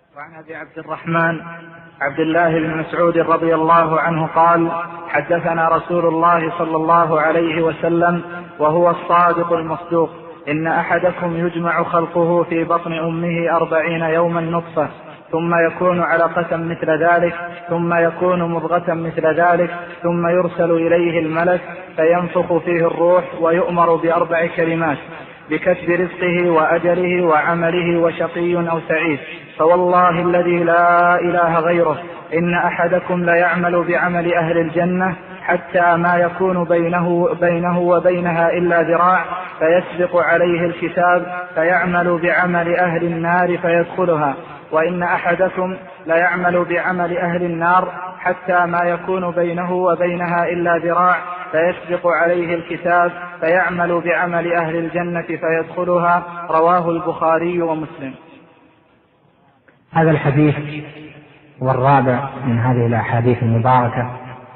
وعن أبي عبد الرحمن عبد الله بن مسعود رضي الله عنه قال: حدثنا رسول الله صلى الله عليه وسلم وهو الصادق المصدوق: إن أحدكم يجمع خلقه في بطن أمه 40 يوما نطفة، ثم يكون علقة مثل ذلك، ثم يكون مضغة مثل ذلك، ثم يرسل إليه الملك فينفخ فيه الروح ويؤمر ب4 كلمات: بكتب رزقه وأجله وعمله وشقي أو سعيد. فوالله الذي لا إله غيره إن أحدكم ليعمل بعمل أهل الجنة حتى ما يكون بينه وبينها إلا ذراع، فيسبق عليه الكتاب فيعمل بعمل أهل النار فيدخلها، وإن أحدكم ليعمل بعمل أهل النار حتى ما يكون بينه وبينها إلا ذراع، فيسبق عليه الكتاب فيعمل بعمل أهل الجنة فيدخلها. رواه البخاري ومسلم. هذا الحديث والرابع من هذه الأحاديث المباركة،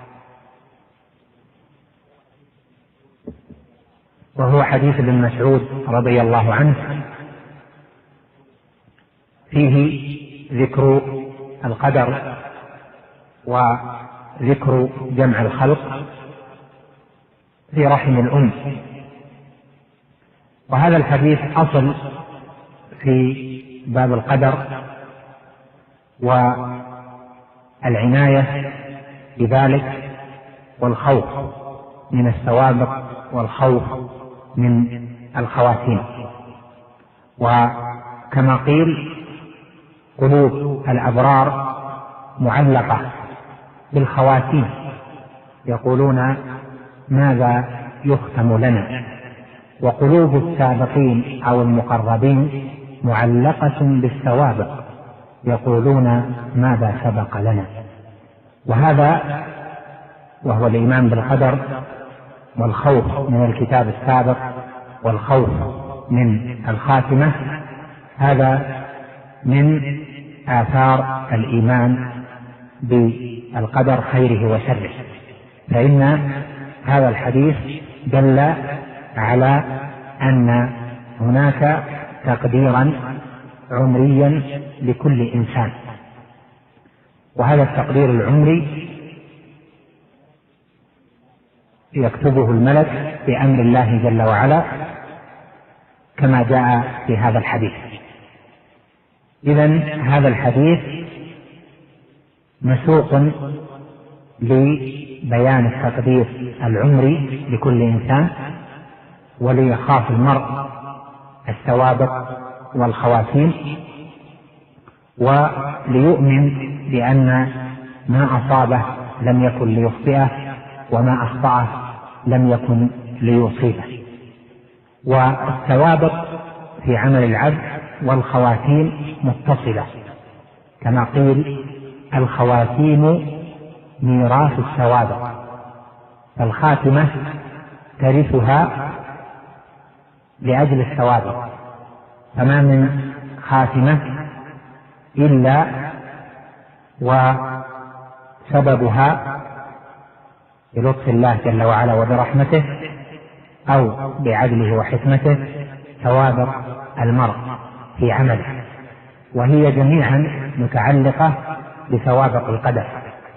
وهو حديث ابن مسعود رضي الله عنه، فيه ذكر القدر وذكر جمع الخلق في رحم الأم. وهذا الحديث أصل في باب القدر والعناية بذلك والخوف من السوابق والخوف من الخواتيم. وكما قيل: قلوب الأبرار معلقة بالخواتيم، يقولون ماذا يختم لنا، وقلوب السابقين أو المقربين معلقة بالسوابق، يقولون ماذا سبق لنا. وهذا وهو الإيمان بالقدر والخوف من الكتاب السابق والخوف من الخاتمة، هذا من آثار الإيمان بالقدر خيره وشره. فإن هذا الحديث دل على أن هناك تقديرا عمريا لكل إنسان، وهذا التقدير العمري يكتبه الملك بأمر الله جل وعلا كما جاء في هذا الحديث. إذن هذا الحديث مسوق لبيان التقدير العمري لكل إنسان، وليخاف المرء السوابق والخواتيم، وليؤمن بأن ما أصابه لم يكن ليخطئه، وما أخطأه لم يكن ليصيبه. والسوابق في عمل العبد والخواتيم متصلة، كما قيل: الخواتيم ميراث السوابق، فالخاتمة ترثها لأجل السوابق، فما من خاتمة إلا وسببها بلطف الله جل وعلا وبرحمته أو بعدله وحكمته سوابق المرء في عمله، وهي جميعا متعلقة بسوابق القدر.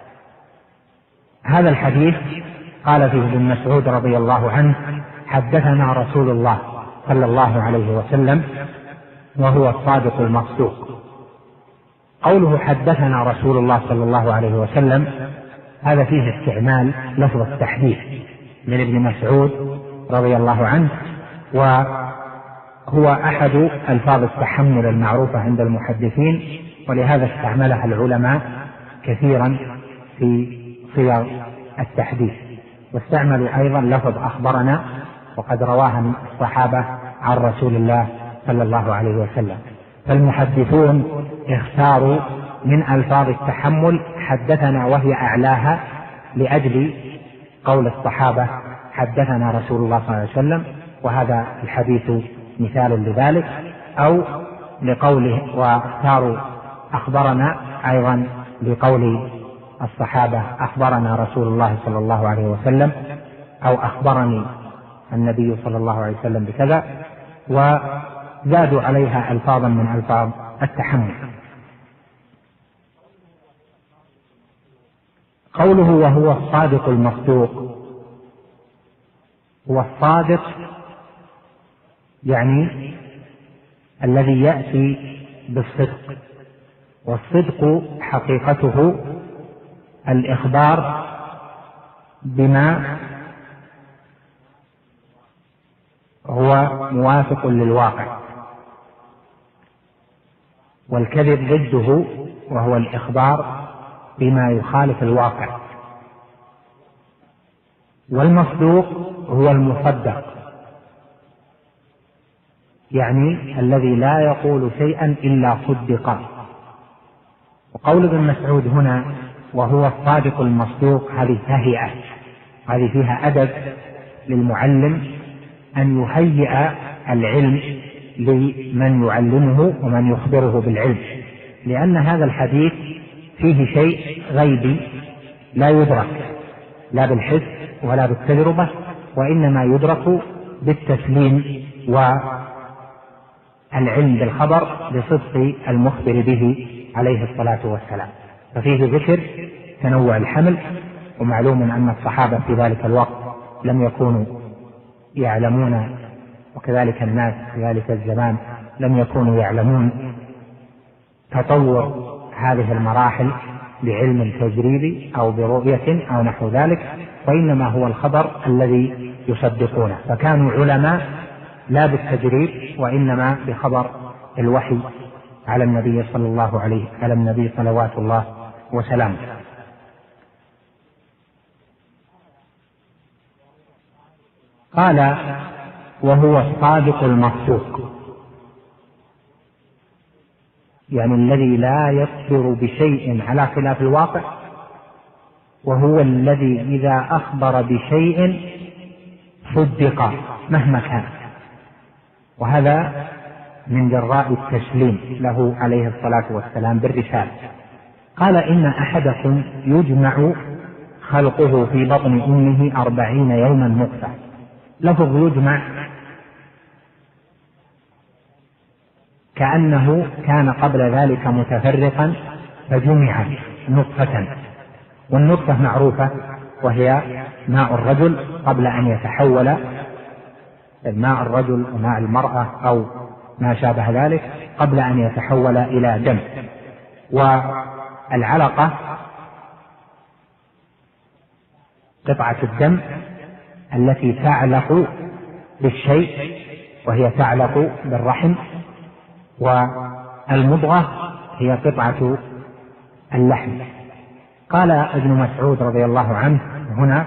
هذا الحديث قال فيه ابن مسعود رضي الله عنه: حدثنا رسول الله صلى الله عليه وسلم وهو الصادق المصدوق. قوله حدثنا رسول الله صلى الله عليه وسلم هذا فيه استعمال لفظ التحديث من ابن مسعود رضي الله عنه، وهو أحد ألفاظ التحمل المعروفة عند المحدثين، ولهذا استعملها العلماء كثيرا في صيغ التحديث. واستعملوا أيضا لفظ أخبرنا، وقد رواها الصحابة عن رسول الله صلى الله عليه وسلم. فالمحدثون اختاروا من ألفاظ التحمل حدثنا وهي أعلاها، لأجل قول الصحابة حدثنا رسول الله صلى الله عليه وسلم، وهذا الحديث مثال لذلك، أو لقوله واختاروا أخبرنا أيضا لقول الصحابة أخبرنا رسول الله صلى الله عليه وسلم، أو أخبرني النبي صلى الله عليه وسلم بكذا، وزادوا عليها ألفاظا من ألفاظ التحمل. قوله وهو الصادق المصدوق، هو الصادق يعني الذي يأتي بالصدق، والصدق حقيقته الإخبار بما هو موافق للواقع، والكذب ضده وهو الإخبار بما يخالف الواقع. والمصدوق هو المصدق، يعني الذي لا يقول شيئا إلا صدق. وقول ابن مسعود هنا وهو الصادق المصدوق هذه تهيئة، هذه فيها أدب للمعلم أن يهيئ العلم لمن يعلمه ومن يخبره بالعلم، لأن هذا الحديث فيه شيء غيبي لا يدرك لا بالحس ولا بالتجربة، وإنما يدرك بالتسليم والعلم بالخبر لصدق المخبر به عليه الصلاة والسلام. ففيه ذكر تنوع الحمل، ومعلوم أن الصحابة في ذلك الوقت لم يكونوا يعلمون، وكذلك الناس في ذلك الزمان لم يكونوا يعلمون تطور هذه المراحل بعلم تجريبي أو برؤية أو نحو ذلك، وإنما هو الخبر الذي يصدقونه. فكانوا علماء لا بالتجريب وإنما بخبر الوحي على النبي على النبي صلوات الله وسلامه. قال وهو الصادق المصدوق، يعني الذي لا يخبر بشيء على خلاف الواقع، وهو الذي إذا أخبر بشيء صدق مهما كان، وهذا من جراء التسليم له عليه الصلاة والسلام بالرسالة. قال إن أحدكم يجمع خلقه في بطن أمه 40 يوما نطفة. لفظ يجمع كأنه كان قبل ذلك متفرقا فجمع نطفة، والنطفة معروفة وهي ماء الرجل قبل أن يتحول ماء الرجل وماء المرأة أو ما شابه ذلك قبل أن يتحول إلى دم. والعلقة قطعة الدم التي تعلق بالشيء وهي تعلق بالرحم، والمضغة هي قطعة اللحم. قال ابن مسعود رضي الله عنه هنا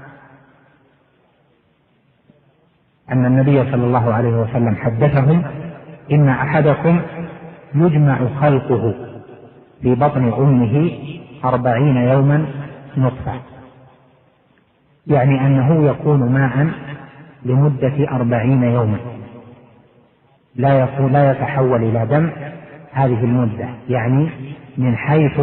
أن النبي صلى الله عليه وسلم حدثهم إن أحدكم يجمع خلقه في بطن أمه 40 يوما نطفة، يعني أنه يكون ماء لمدة 40 يوما لا يتحول إلى دم هذه المدة، يعني من حيث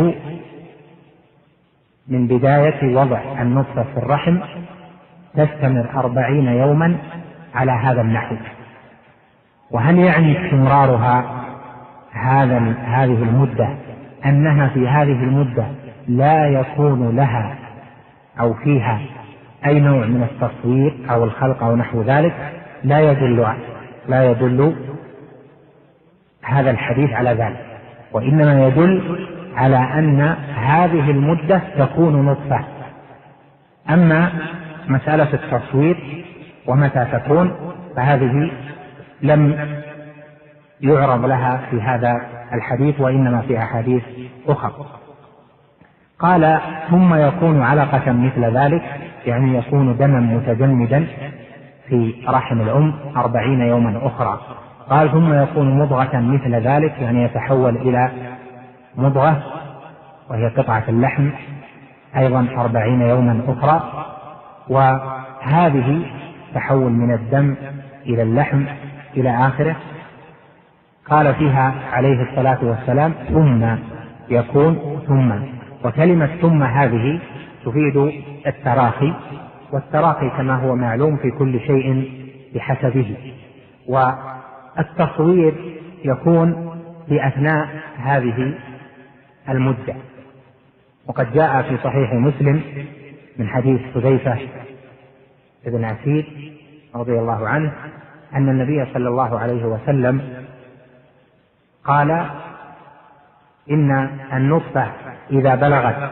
من بداية وضع النطفة في الرحم تستمر 40 يوما على هذا النحو. وهل يعني استمرارها هذه المدة أنها في هذه المدة لا يكون لها أو فيها أي نوع من التصوير أو الخلق أو نحو ذلك؟ لا يدل هذا الحديث على ذلك، وإنما يدل على أن هذه المدة تكون نطفة. أما مسألة التصوير ومتى تكون فهذه لم يعرض لها في هذا الحديث، وإنما في أحاديث أخرى. قال ثم يكون علقة مثل ذلك، يعني يكون دما متجمدا في رحم الأم 40 يوما أخرى. قال ثم يكون مضغة مثل ذلك، يعني يتحول إلى مضغة وهي قطعة اللحم أيضا 40 يوما أخرى. وهذه تحول من الدم إلى اللحم إلى آخره. قال فيها عليه الصلاة والسلام ثم يكون وكلمة ثم هذه تفيد التراخي، والتراخي كما هو معلوم في كل شيء بحسبه. والتصوير يكون في أثناء هذه المدة، وقد جاء في صحيح مسلم من حديث حذيفة بن أسيد رضي الله عنه أن النبي صلى الله عليه وسلم قال إن النطفة إذا بلغت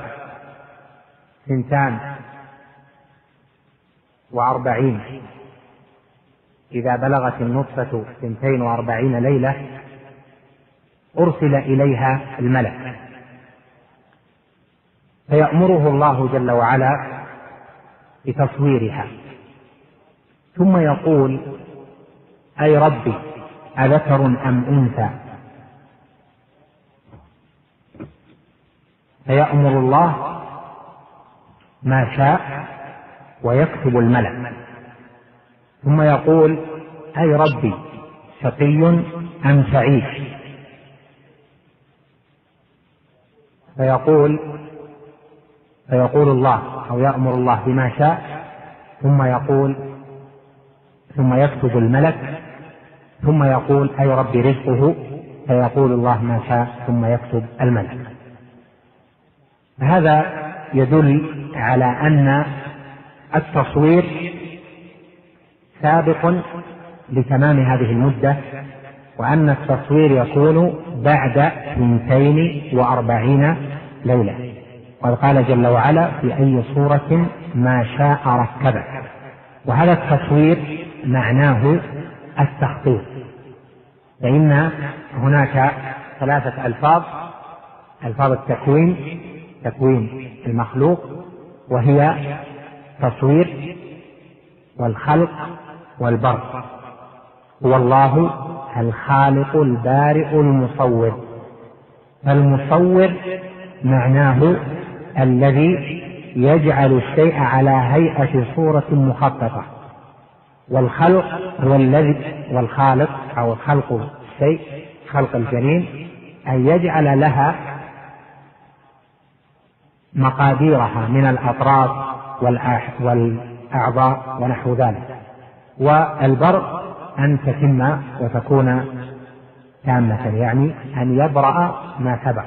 42 إذا بلغت النطفة 42 ليلة أرسل إليها الملك فيأمره الله جل وعلا بتصويرها، ثم يقول: أي ربي أذكر أم أنثى؟ فيأمر الله ما شاء ويكتب الملك، ثم يقول: أي ربي شقي أم سعيد؟ فيقول الله أو يأمر الله بما شاء، ثم يكتب الملك، ثم يقول: أي ربي رزقه؟ فيقول الله ما شاء ثم يكتب الملك. هذا يدل على أن التصوير سابق لتمام هذه المدة، وأن التصوير يكون بعد 42 ليلة. قد قال جل وعلا: في أي صورة ما شاء ركبه. وهذا التصوير معناه التخطيط، فإن هناك 3 ألفاظ: ألفاظ التكوين، تكوين المخلوق، وهي تصوير والخلق والبرء. هو الله الخالق البارئ المصور. المصور معناه الذي يجعل الشيء على هيئة صورة مخططة، والخلق هو والخالق أو خلق الشيء، خلق الجنين، أن يجعل لها مقاديرها من الأطراف والأعضاء ونحو ذلك. والبرء أن تتم وتكون تامة، يعني أن يبرأ ما سبق.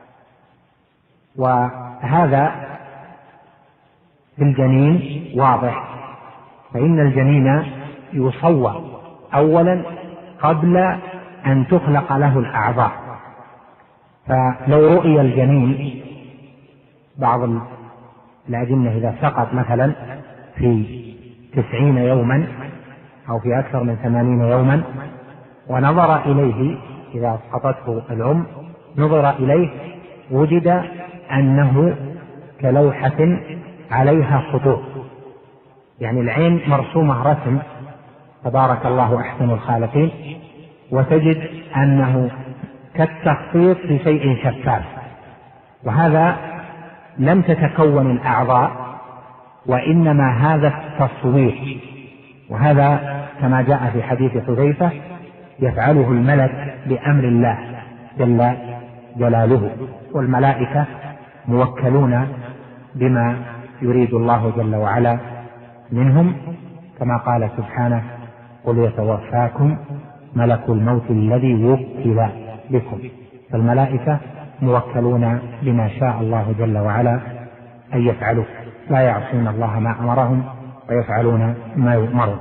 وهذا في الجنين واضح، فإن الجنين يصور أولا قبل أن تخلق له الأعضاء. فلو رؤي الجنين، بعض الأجنة إذا سقط مثلا في 90 يوما أو في أكثر من 80 يوما ونظر إليه، إذا اسقطته الأم نظر إليه وجد أنه كلوحة عليها خطوط، يعني العين مرسومة رسم، تبارك الله أحسن الخالقين، وتجد أنه كالتخطيط في شيء شفاف. وهذا لم تتكون الأعضاء، وإنما هذا التصوير. وهذا كما جاء في حديث حذيفة يفعله الملك بأمر الله جل جلاله، والملائكة موكلون بما يريد الله جل وعلا منهم، كما قال سبحانه: قل يتوفاكم ملك الموت الذي وكل بكم. فالملائكة موكلون بما شاء الله جل وعلا أن يفعلوا، لا يعصون الله ما أمرهم ويفعلون ما يؤمرون.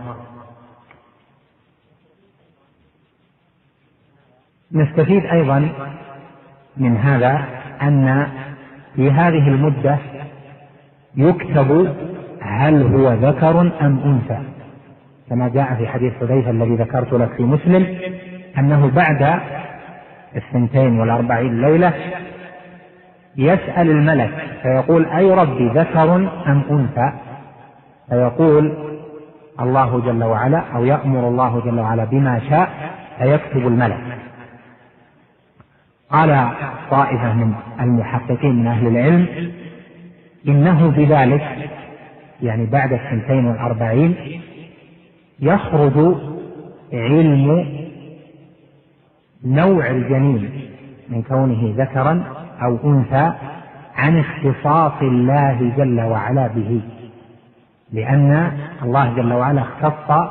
نستفيد أيضا من هذا أن في هذه المدة يكتب هل هو ذكر أم أنثى، كما جاء في حديث حذيفة الذي ذكرت لك في مسلم، أنه بعد 42 ليلة يسأل الملك فيقول: أي ربي ذكر أم أنثى؟ فيقول الله جل وعلا أو يأمر الله جل وعلا بما شاء فيكتب الملك. قال طائفة من المحققين من أهل العلم إنه بذلك، يعني بعد 42 يخرج علم نوع الجنين من كونه ذكرا أو أنثى عن اختصاص الله جل وعلا به، لأن الله جل وعلا اختص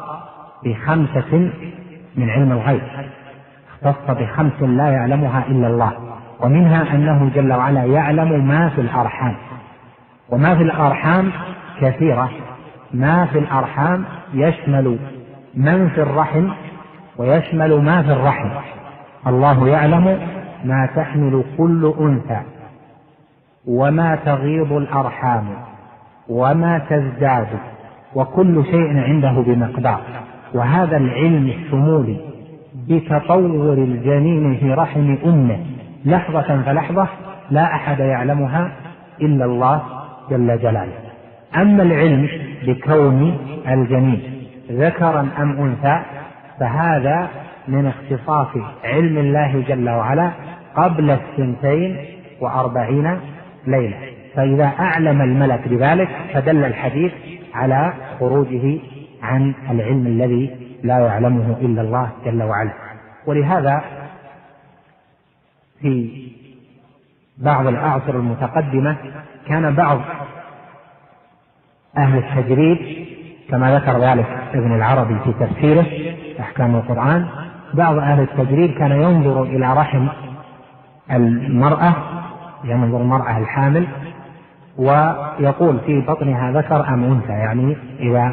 ب5 من علم الغيب، اختص ب5 لا يعلمها إلا الله، ومنها أنه جل وعلا يعلم ما في الأرحام، وما في الأرحام كثيرة. ما في الأرحام يشمل من في الرحم ويشمل ما في الرحم. الله يعلم ما تحمل كل أنثى وما تغيض الأرحام وما تزداد، وكل شيء عنده بمقدار. وهذا العلم الشمولي بتطور الجنين في رحم أمه لحظة فلحظة لا أحد يعلمها إلا الله جل جلاله. أما العلم بكون الجنين ذكرا أم أنثى فهذا من اختصاص علم الله جل وعلا قبل 42 ليلة. فإذا أعلم الملك بذلك فدل الحديث على خروجه عن العلم الذي لا يعلمه إلا الله جل وعلا. ولهذا في بعض الأعصر المتقدمة كان بعض أهل التجريد كما ذكر ذلك ابن العربي في تفسيره أحكام القرآن، بعض أهل التجريد كان ينظر إلى رحم المرأة، ينظر المرأة الحامل ويقول في بطنها ذكر أم أنثى، يعني إذا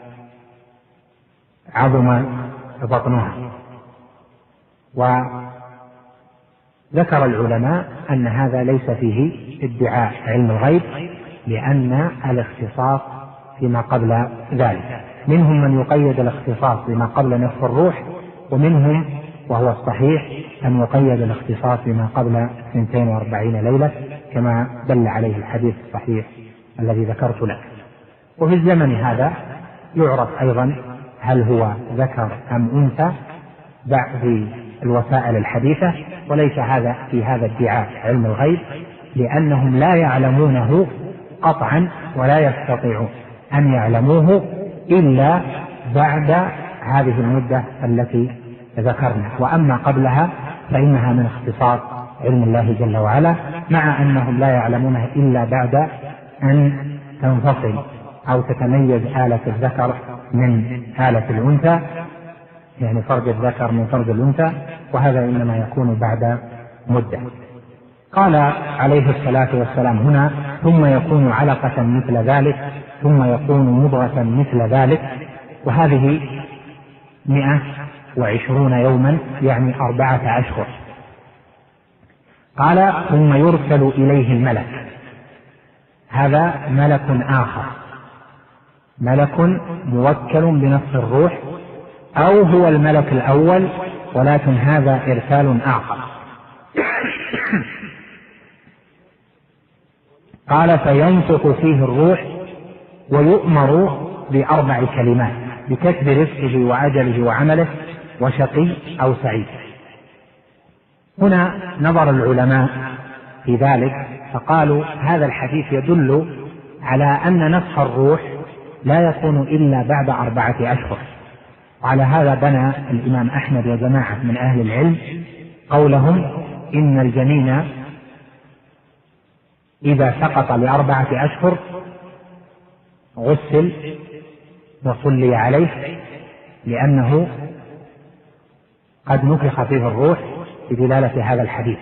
عظم بطنها. وذكر العلماء أن هذا ليس فيه ادعاء علم الغيب، لأن الاختصاص فيما قبل ذلك. منهم من يقيد الاختصاص بما قبل نفخ الروح، ومنهم وهو الصحيح أن يقيد الاختصاص بما قبل 42 ليلة كما دل عليه الحديث الصحيح الذي ذكرت لك. وفي الزمن هذا يعرف أيضا هل هو ذكر أم أنثى بعد الوسائل الحديثة، وليس هذا في هذا ادعاء علم الغيب، لأنهم لا يعلمونه قطعا ولا يستطيعون أن يعلموه إلا بعد هذه المدة التي ذكرنا. وأما قبلها فإنها من اختصاص علم الله جل وعلا، مع أنهم لا يعلمونها إلا بعد أن تنفصل أو تتميز آلة الذكر من آلة الأنثى، يعني فرج الذكر من فرج الأنثى، وهذا إنما يكون بعد مدة. قال عليه الصلاة والسلام هنا ثم يكون علقة مثل ذلك ثم يكون مضغة مثل ذلك، وهذه 120 يوما يعني 4 أشهر. قال ثم يرسل إليه الملك، هذا ملك آخر، ملك موكل بنفس الروح، أو هو الملك الأول ولكن هذا إرسال آخر. قال فينفخ فيه الروح ويؤمر ب4 كلمات بكتب رزقه وأجله وعمله وشقي أو سعيد. هنا نظر العلماء في ذلك فقالوا هذا الحديث يدل على أن نفخ الروح لا يكون إلا بعد 4 أشهر. وعلى هذا بنى الإمام أحمد وجماعة من أهل العلم قولهم إن الجنين إذا سقط ل4 أشهر غسل وصلي عليه، لأنه قد نفخ فيه الروح بدلالة هذا الحديث.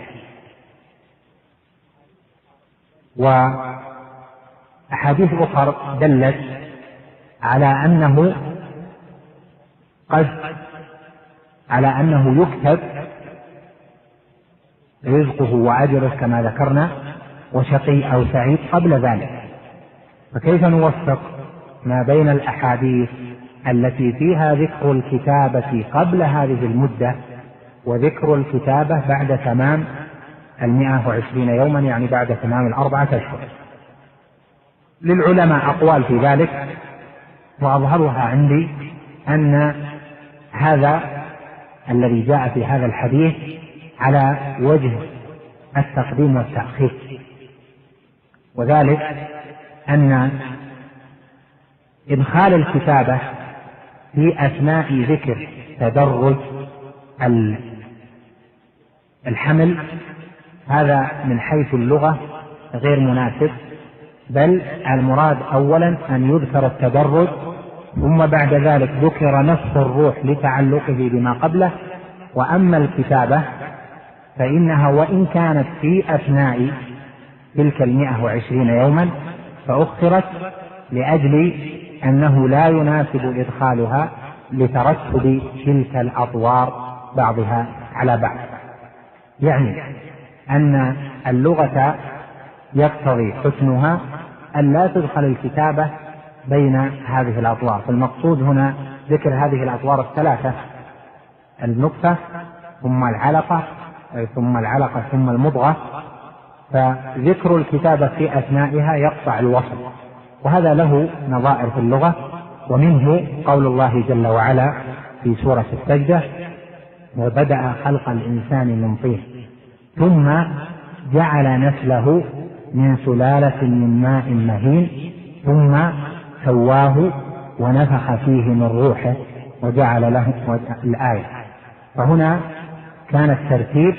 وأحاديث أخرى دلت على أنه يكتب رزقه وأجره كما ذكرنا وشقي أو سعيد قبل ذلك. فكيف نوفق ما بين الأحاديث التي فيها ذكر الكتابة قبل هذه المدة وذكر الكتابة بعد تمام 120 يوما، يعني بعد تمام 4 أشهر؟ للعلماء أقوال في ذلك، وأظهرها عندي أن هذا الذي جاء في هذا الحديث على وجه التقديم والتأخير، وذلك أن إدخال الكتابة في أثناء ذكر تدرج الحمل هذا من حيث اللغة غير مناسب، بل المراد أولا أن يذكر التدرج ثم بعد ذلك ذكر نفخ الروح لتعلقه بما قبله، وأما الكتابة فإنها وإن كانت في أثناء تلك 120 يوما فأخرت لأجل أنه لا يناسب إدخالها لترتب تلك الأطوار بعضها على بعض. يعني أن اللغة يقتضي حسنها أن لا تدخل الكتابة بين هذه الأطوار، فالمقصود هنا ذكر هذه الأطوار الثلاثة: النطفة ثم العلقة ثم المضغة، فذكر الكتابة في أثنائها يقطع الوصل، وهذا له نظائر في اللغة، ومنه قول الله جل وعلا في سورة السجدة: وبدأ خلق الإنسان من طين ثم جعل نسله من سلالة من ماء مهين ثم سواه ونفخ فيه من روحه وجعل له الآية. فهنا كان الترتيب: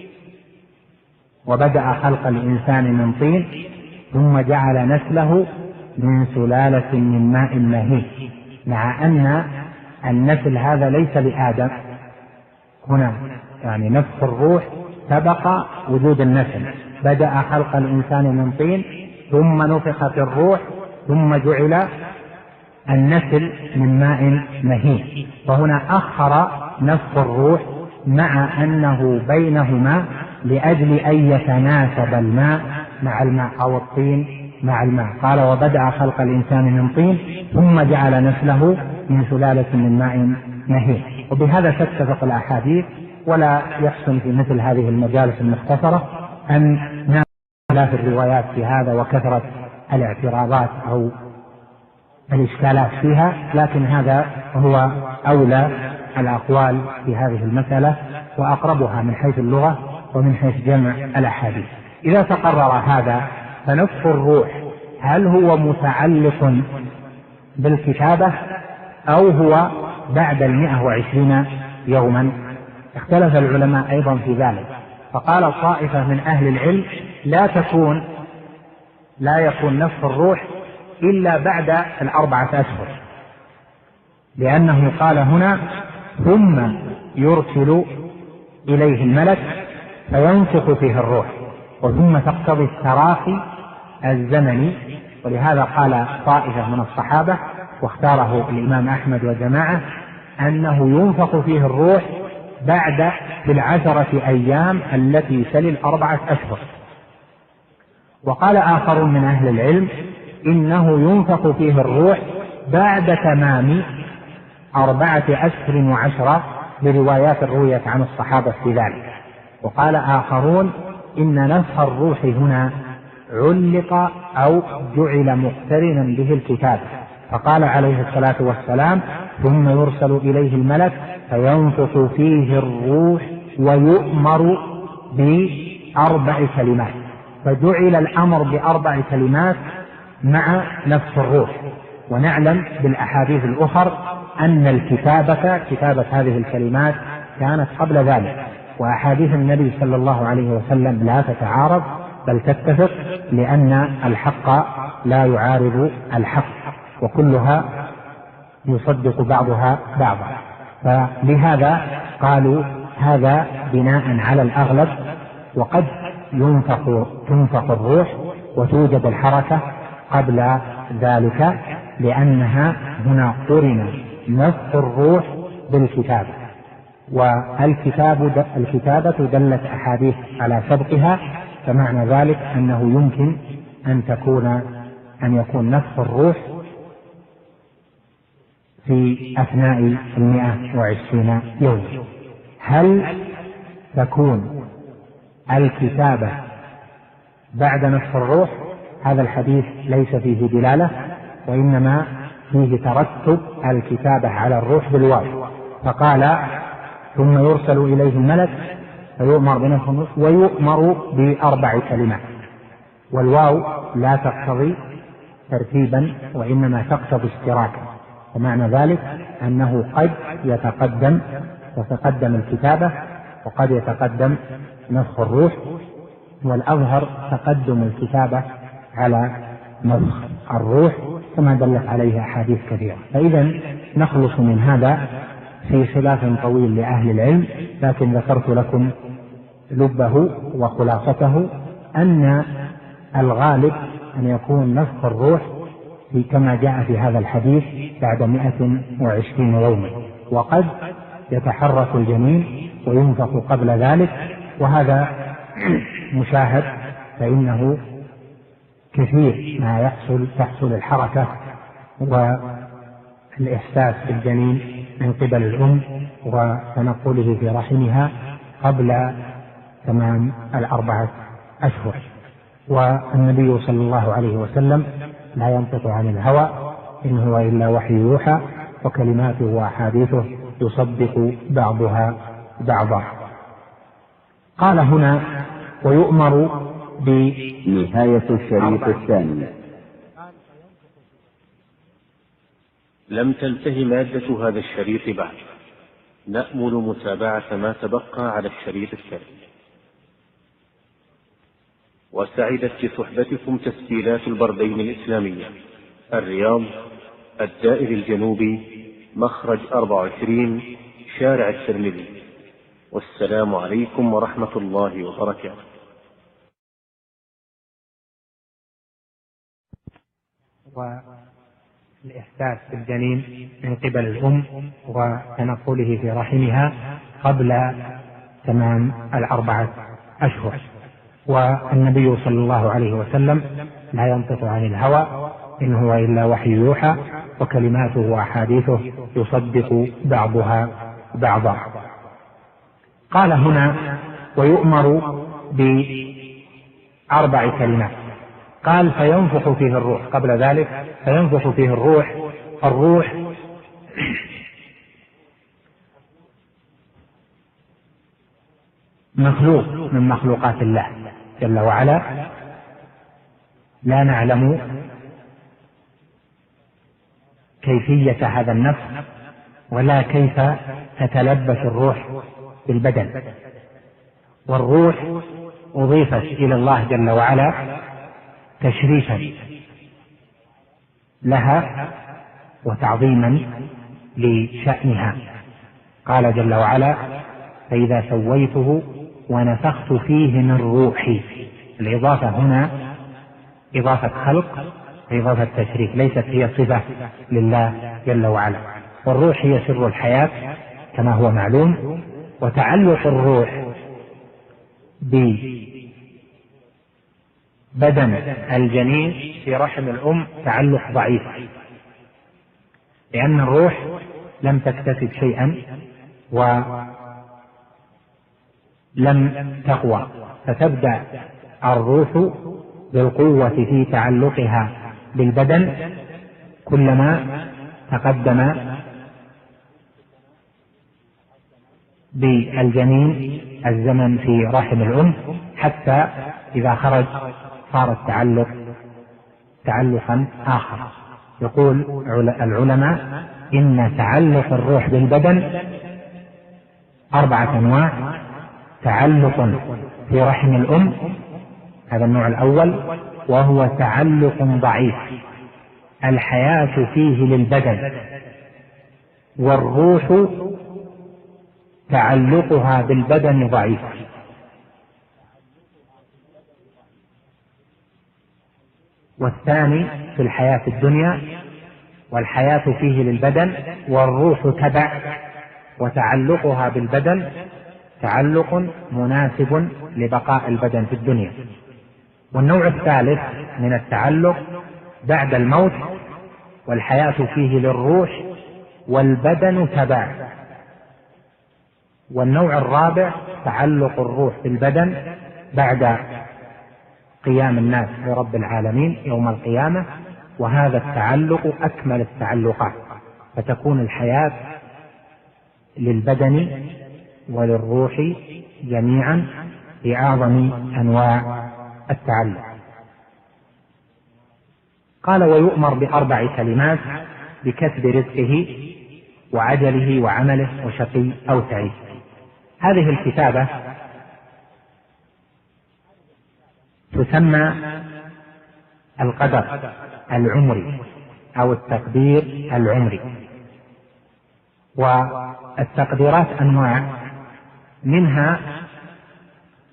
وبدأ خلق الإنسان من طين ثم جعل نسله من سلالة من ماء مهين، مع أن النسل هذا ليس لآدم، هنا يعني نفخ الروح سبق وجود النسل. بدأ خلق الإنسان من طين ثم نفخ في الروح ثم جعل النسل من ماء مهين، فهنا أخر نفخ الروح مع أنه بينهما لأجل أن يتناسب الماء مع الماء أو الطين مع الماء. قال: وبدأ خلق الإنسان من طين ثم جعل نسله من سلالة من ماء مهين. وبهذا تتفق الأحاديث، ولا يحسن في مثل هذه المجالس المختصرة أن نعرف الروايات في هذا وكثرة الاعتراضات أو الإشكالات فيها، لكن هذا هو أولى الأقوال في هذه المسألة وأقربها من حيث اللغة ومن حيث جمع الأحاديث. إذا تقرر هذا فنفخ الروح هل هو متعلق بالكتابة أو هو بعد 120 يوما؟ اختلف العلماء أيضا في ذلك، فقال طائفة من أهل العلم: لا يكون نفخ الروح إلا بعد 4 أشهر، لأنه قال هنا: ثم يرسل إليه الملك فينفخ فيه الروح، وثم تقتضي التراخي الزمني، ولهذا قال طائفة من الصحابة واختاره الإمام أحمد وجماعة أنه ينفخ فيه الروح بعد في 10 أيام التي تلي 4 أشهر. وقال آخرون من أهل العلم إنه ينفخ فيه الروح بعد تمام 4 أشهر و10 بروايات رويت عن الصحابة في ذلك. وقال آخرون إن نفخ الروح هنا علق أو جعل مقترنا به الكتاب، فقال عليه الصلاة والسلام: ثم يرسل إليه الملك فينفخ فيه الروح ويؤمر ب4 كلمات، فجعل الأمر ب4 كلمات مع نفخ الروح. ونعلم بالأحاديث الأخر أن كتابة هذه الكلمات كانت قبل ذلك، وأحاديث النبي صلى الله عليه وسلم لا تتعارض بل تتفق، لأن الحق لا يعارض الحق، وكلها يصدق بعضها بعضا. فلهذا قالوا هذا بناء على الأغلب، وقد تنفخ الروح وتوجد الحركة قبل ذلك، لأنها هنا قرن نفخ الروح بالكتابة، والكتابة دلت أحاديث على سبقها، فمعنى ذلك أنه يمكن أن يكون نفخ الروح في أثناء 120 يوم. هل تكون الكتابة بعد نفخ الروح؟ هذا الحديث ليس فيه دلالة، وإنما فيه ترتب الكتابة على الروح بالواو، فقال: ثم يرسل إليه الملك فيؤمر بنفخ الروح ويؤمر ب4 كلمات، والواو لا تقتضي ترتيبا وإنما تقتضي اشتراكا، ومعنى ذلك أنه قد تتقدم الكتابة وقد يتقدم نفخ الروح، والأظهر تقدم الكتابة على نفخ الروح كما دلت عليه أحاديث كثيرة. فإذا نخلص من هذا في خلاف طويل لأهل العلم، لكن ذكرت لكم لبه وخلاصته أن الغالب أن يكون نفخ الروح كما جاء في هذا الحديث بعد 120 يوما، وقد يتحرك الجنين وينفخ قبل ذلك، وهذا مشاهد، فإنه كثير ما تحصل الحركة والإحساس بالجنين من قبل الأم وتنقله في رحمها قبل تمام 4 أشهر. والنبي صلى الله عليه وسلم لا ينطق عن الهوى، إن هو إلا وحي يوحى، وكلماته وأحاديثه يصدق بعضها بعضا. قال هنا: ويؤمر نهاية الشريط الثاني. لم تنتهي مادة هذا الشريط بعد، نأمل متابعة ما تبقى على الشريط الثاني. وسعدت بصحبتكم تسجيلات البردين الإسلامية، الرياض، الدائري الجنوبي، مخرج 24، شارع الترمذي. والسلام عليكم ورحمة الله وبركاته. والإحساس بالجنين من قبل الأم وتنقله في رحمها قبل تمام 4 أشهر. والنبي صلى الله عليه وسلم لا ينطق عن الهوى، إن هو إلا وحي يوحى، وكلماته وأحاديثه يصدق بعضها بعضا. قال هنا: ويؤمر ب4 كلمات. قال: فينفخ فيه الروح. قبل ذلك فينفخ فيه الروح. الروح مخلوق من مخلوقات الله جل وعلا، لا نعلم كيفية هذا النفخ ولا كيف تتلبس الروح بالبدن. والروح أضيفت إلى الله جل وعلا تشريفا لها وتعظيما لشأنها. قال جل وعلا: فإذا سويته ونفخت فيه من روحي. الإضافة هنا إضافة خلق، إضافة تشريف، ليست هي صفة لله جل وعلا. والروح هي سر الحياة كما هو معلوم، وتعلق الروح ببدن الجنين في رحم الأم تعلق ضعيف، لأن الروح لم تكتسب شيئا ولم تقوى، فتبدأ الروح بالقوة في تعلقها بالبدن كلما تقدم بالجنين الزمن في رحم الأم، حتى إذا خرج صار التعلق تعلقا آخر. يقول العلماء: إن تعلق الروح بالبدن 4 أنواع: تعلق في رحم الأم، هذا النوع الأول، وهو تعلق ضعيف الحياة فيه للبدن، والروح تعلقها بالبدن ضعيف. والثاني في الحياة الدنيا، والحياة فيه للبدن والروح تبع، وتعلقها بالبدن تعلق مناسب لبقاء البدن في الدنيا. والنوع الثالث من التعلق بعد الموت، والحياة فيه للروح والبدن تبع. والنوع الرابع تعلق الروح بالبدن بعد قيام الناس لرب العالمين يوم القيامة، وهذا التعلق أكمل التعلقات، فتكون الحياة للبدن وللروح جميعا بأعظم أنواع التعلق. قال: ويؤمر ب4 كلمات: بكسب رزقه وعجله وعمله وشقي أو سعيد. هذه الكتابة تسمى القدر العمري أو التقدير العمري. والتقديرات أنواع، منها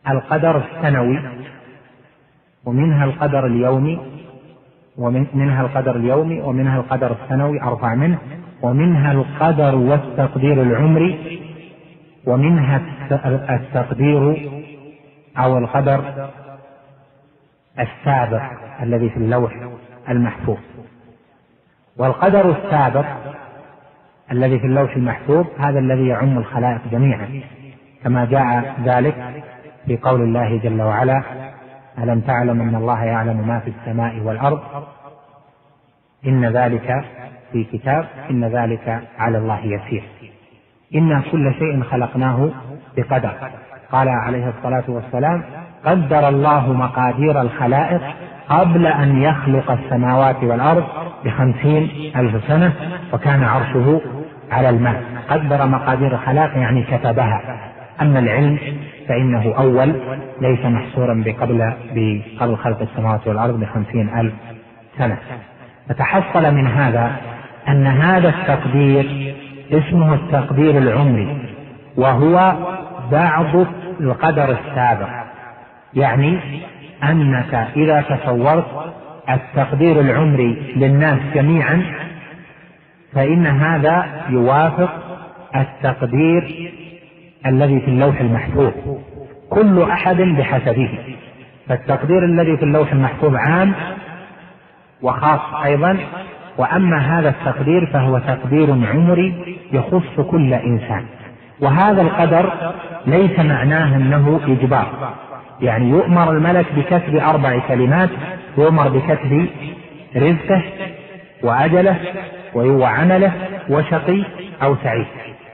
القدر السنوي، ومنها القدر اليومي، ومنها القدر اليومي، ومنها القدر السنوي 4 منه، ومنها القدر والتقدير العمري، ومنها التقدير أو القدر السابق الذي في اللوح المحفوظ. والقدر السابق الذي في اللوح المحفوظ هذا الذي يعم الخلائق جميعا، كما جاء ذلك في قول الله جل وعلا: ألم تعلم أن الله يعلم ما في السماء والأرض إن ذلك في كتاب إن ذلك على الله يسير. إن كل شيء خلقناه بقدر. قال عليه الصلاة والسلام: قدر الله مقادير الخلائق قبل أن يخلق السماوات والأرض ب50,000 سنة، وكان عرشه على الماء. قدر مقادير الخلائق يعني كتبها. أما العلم فإنه أول، ليس محصورا بقبل خلق السماوات والأرض ب50,000 سنة. فتحصل من هذا أن هذا التقدير اسمه التقدير العمري، وهو بعض القدر السابق. يعني أنك إذا تصورت التقدير العمري للناس جميعا فإن هذا يوافق التقدير الذي في اللوح المحفوظ، كل أحد بحسبه. فالتقدير الذي في اللوح المحفوظ عام وخاص أيضا، وأما هذا التقدير فهو تقدير عمري يخص كل إنسان. وهذا القدر ليس معناه أنه إجبار، يعني يؤمر الملك بكتب 4 كلمات، يؤمر بكتب رزقه وأجله وعمله وشقي أو سعيد.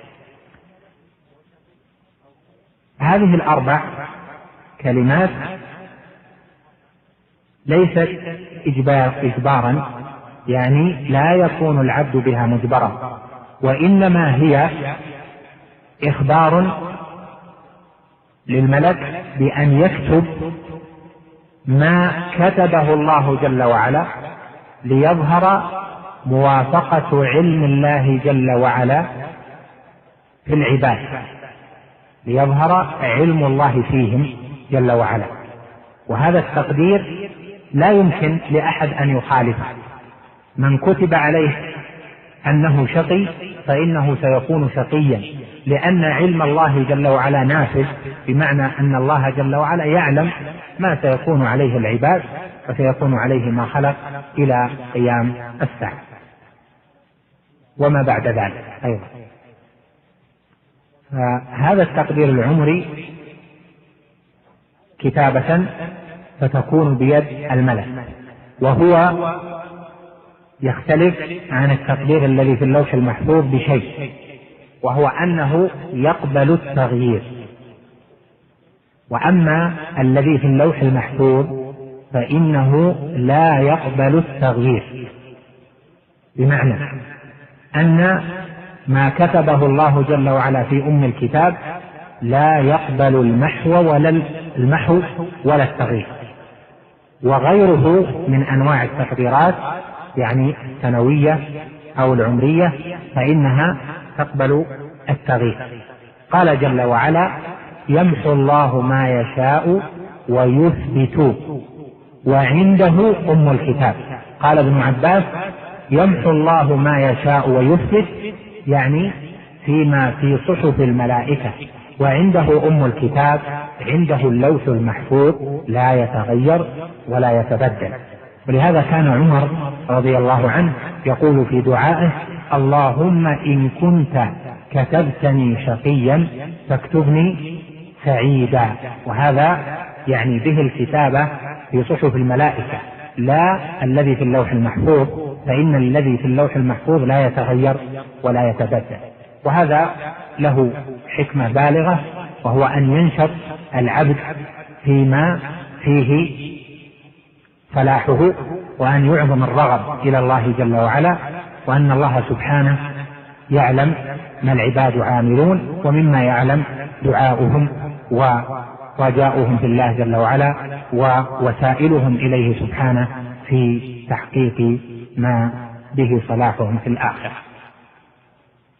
هذه ال4 كلمات ليست إجبارا، يعني لا يكون العبد بها مجبرا، وإنما هي إخبار للملك بأن يكتب ما كتبه الله جل وعلا، ليظهر موافقة علم الله جل وعلا في العباد، ليظهر علم الله فيهم جل وعلا. وهذا التقدير لا يمكن لأحد أن يخالفه. من كتب عليه أنه شقي فإنه سيكون شقيا، لأن علم الله جل وعلا نافذ، بمعنى أن الله جل وعلا يعلم ما سيكون عليه العباد، وسيكون عليه ما خلق إلى قيام الساعة وما بعد ذلك أيضا. هذا التقدير العمري كتابة فتكون بيد الملك، وهو يختلف عن التقدير الذي في اللوح المحفوظ بشيء، وهو أنه يقبل التغيير. وأما الذي في اللوح المحفوظ فإنه لا يقبل التغيير، بمعنى أن ما كتبه الله جل وعلا في أم الكتاب لا يقبل المحو ولا التغيير. وغيره من أنواع التقديرات، يعني السنوية أو العمرية، فإنها تقبل التغيير. قال جل وعلا: يمحو الله ما يشاء ويثبت وعنده أم الكتاب. قال ابن عباس: يمحو الله ما يشاء ويثبت، يعني فيما في صحف الملائكة، وعنده أم الكتاب، عنده اللوح المحفوظ لا يتغير ولا يتبدل. ولهذا كان عمر رضي الله عنه يقول في دعائه: اللهم إن كنت كتبتني شقيا فاكتبني سعيدا. وهذا يعني به الكتابة في صحف الملائكة، لا الذي في اللوح المحفوظ، فإن الذي في اللوح المحفوظ لا يتغير ولا يتبدل. وهذا له حكمة بالغة، وهو أن ينشط العبد فيما فيه فلاحه، وأن يعظم الرغب إلى الله جل وعلا، وأن الله سبحانه يعلم ما العباد عاملون، ومما يعلم دعاؤهم ورجاؤهم في الله جل وعلا، ووسائلهم إليه سبحانه في تحقيق ما به صلاحهم في الآخرة.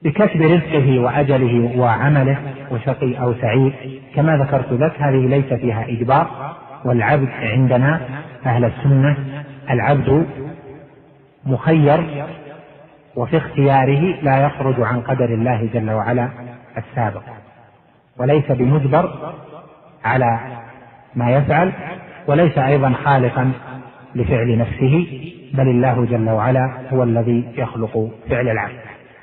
بكسب رزقه وأجله وعمله وشقي أو سعيد كما ذكرت لك، هذه ليس فيها إجبار. والعبد عندنا أهل السنة العبد مخير، وفي اختياره لا يخرج عن قدر الله جل وعلا السابق، وليس بمجبر على ما يفعل، وليس أيضا خالقا لفعل نفسه، بل الله جل وعلا هو الذي يخلق فعل العبد.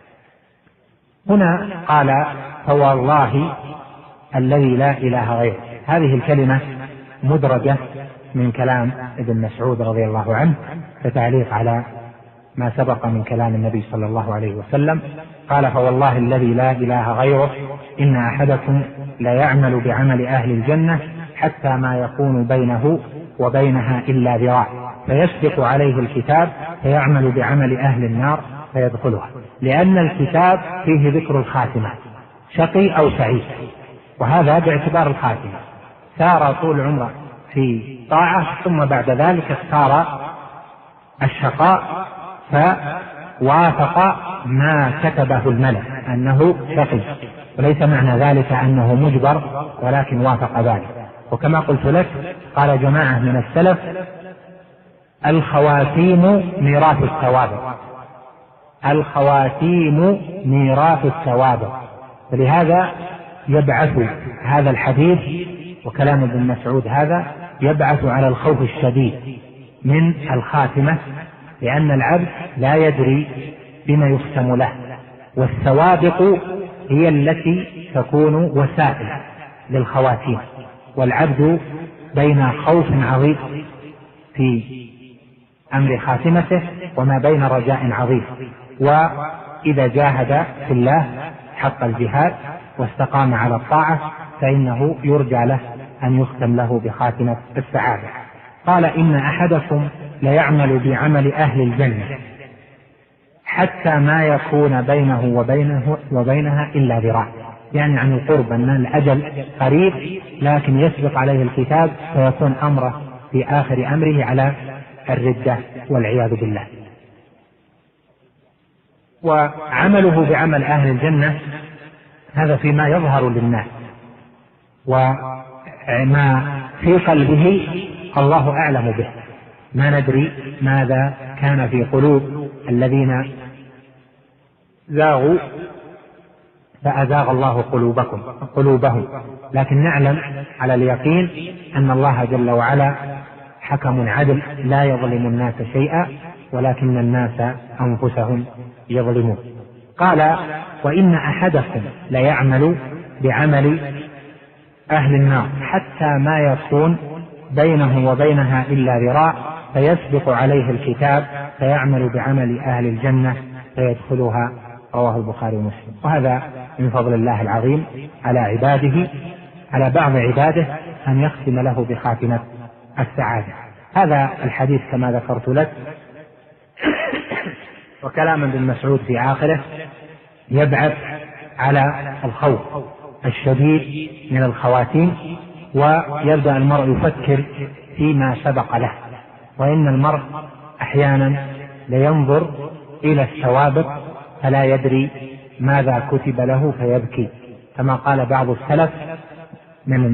هنا قال فوالله الذي لا إله غيره، هذه الكلمة مدرجة من كلام ابن مسعود رضي الله عنه كتعليق على ما سبق من كلام النبي صلى الله عليه وسلم. قال فوالله الذي لا إله غيره إن أحدكم لا يعمل بعمل أهل الجنة حتى ما يكون بينه وبينها إلا ذراع، فيسبق عليه الكتاب فيعمل بعمل أهل النار فيدخلها، لأن الكتاب فيه ذكر الخاتمة شقي أو سعيد، وهذا باعتبار الخاتمة. سار طول عمره في طاعة ثم بعد ذلك اختار الشقاء فوافق ما كتبه الملك أنه شقي، وليس معنى ذلك أنه مجبر ولكن وافق ذلك. وكما قلت لك قال جماعة من السلف الخواتيم ميراث السوابق، الخواتيم ميراث السوابق، ولهذا يبعث هذا الحديث وكلام ابن مسعود هذا يبعث على الخوف الشديد من الخاتمة، لأن العبد لا يدري بما يختم له، والسوابق هي التي تكون وسائل للخواتيم، والعبد بين خوف عظيم في أمر خاتمته وما بين رجاء عظيم. وإذا جاهد في الله حق الجهاد واستقام على الطاعة فإنه يرجى له أن يختم له بخاتمة السعادة. قال إن أحدكم ليعمل بعمل أهل الجنة حتى ما يكون بينه وبينها إلا ذراع، يعني عن القرب أن الأجل قريب لكن يسبق عليه الكتاب فيكون أمره في آخر أمره على الردة والعياذ بالله. وعمله بعمل أهل الجنة هذا فيما يظهر للناس، وما في قلبه الله أعلم به، ما ندري ماذا كان في قلوب الذين زاغوا فأزاغ الله قلوبهم، لكن نعلم على اليقين أن الله جل وعلا حكم عدل لا يظلم الناس شيئا ولكن الناس أنفسهم يظلمون. قال وإن أحدكم ليعمل بعمل أهل النار حتى ما يكون بينه وبينها إلا ذراع، فيسبق عليه الكتاب فيعمل بعمل أهل الجنة فيدخلها، رواه البخاري ومسلم. وهذا من فضل الله العظيم على عباده، على بعض عباده أن يختم له بخاتمة السعادة. هذا الحديث كما ذكرت لك، وكلام ابن مسعود في آخره يبعث على الخوف الشديد من الخواتيم، ويبدأ المرء يفكر فيما سبق له، وإن المرء أحيانا لينظر إلى السوابق فلا يدري ماذا كتب له فيبكي، كما قال بعض السلف من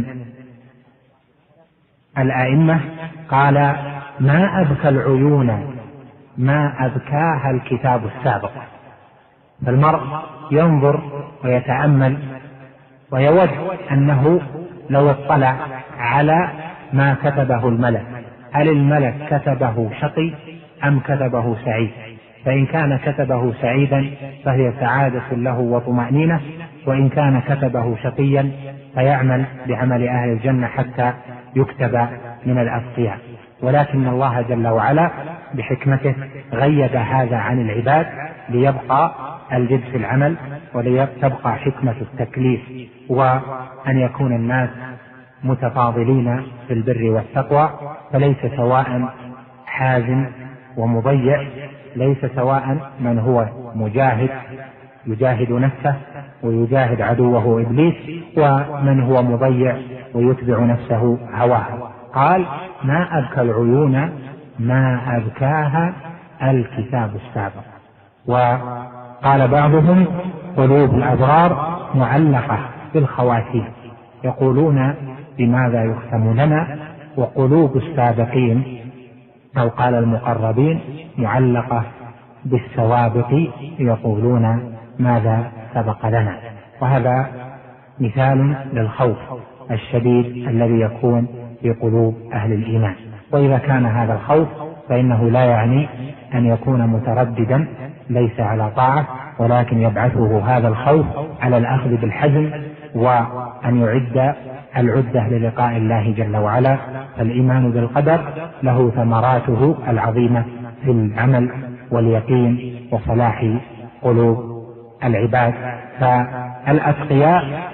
الأئمة قال ما أبكى العيون ما أبكاها الكتاب السابق. فالمرء ينظر ويتأمل ويود أنه لو اطلع على ما كتبه الملك، هل الملك كتبه شقي أم كتبه سعيد؟ فإن كان كتبه سعيدا فهي سعادة له وطمأنينة، وإن كان كتبه شقيا فيعمل بعمل أهل الجنة حتى يكتب من الأتقياء. ولكن الله جل وعلا بحكمته غيب هذا عن العباد ليبقى الجد في العمل ولتبقى حكمة التكليف، وأن يكون الناس متفاضلين في البر والتقوى، فليس سواء حازم ومضيع، ليس سواء من هو مجاهد يجاهد نفسه ويجاهد عدوه إبليس، ومن هو مضيع ويتبع نفسه هواه. قال ما أبكى العيون ما أبكاها الكتاب السابق. قال بعضهم قلوب الأبرار معلقة بالخواتيم، يقولون بماذا يختم لنا، وقلوب السابقين أو قال المقربين معلقة بالسوابق، يقولون ماذا سبق لنا. وهذا مثال للخوف الشديد الذي يكون في قلوب أهل الإيمان. وإذا كان هذا الخوف فإنه لا يعني أن يكون مترددا ليس على طاعة، ولكن يبعثه هذا الخوف على الأخذ بالحزم وأن يعد العدة للقاء الله جل وعلا. فالإيمان بالقدر له ثمراته العظيمة في العمل واليقين وصلاح قلوب العباد. فالأتقياء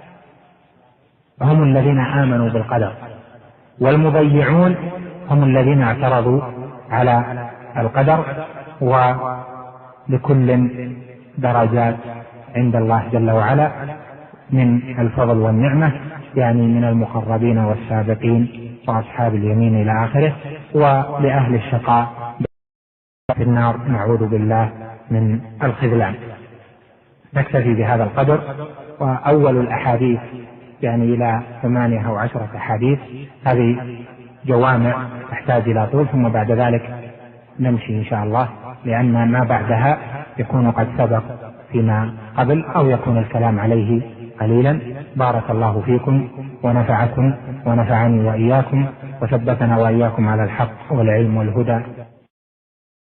هم الذين آمنوا بالقدر، والمضيعون هم الذين اعترضوا على القدر. ولكل درجات عند الله جل وعلا من الفضل والنعمة، يعني من المقربين والسابقين وأصحاب اليمين إلى آخره. ولأهل الشقاء في النار نعوذ بالله من الخذلان. نكتفي بهذا القدر. وأول الأحاديث يعني إلى 8 أو 10 أحاديث، هذه جوامع تحتاج إلى طول، ثم بعد ذلك نمشي إن شاء الله، لأن ما بعدها يكون قد سبق فيما قبل أو يكون الكلام عليه قليلا. بارك الله فيكم ونفعكم ونفعني وإياكم وثبتنا وإياكم على الحق والعلم والهدى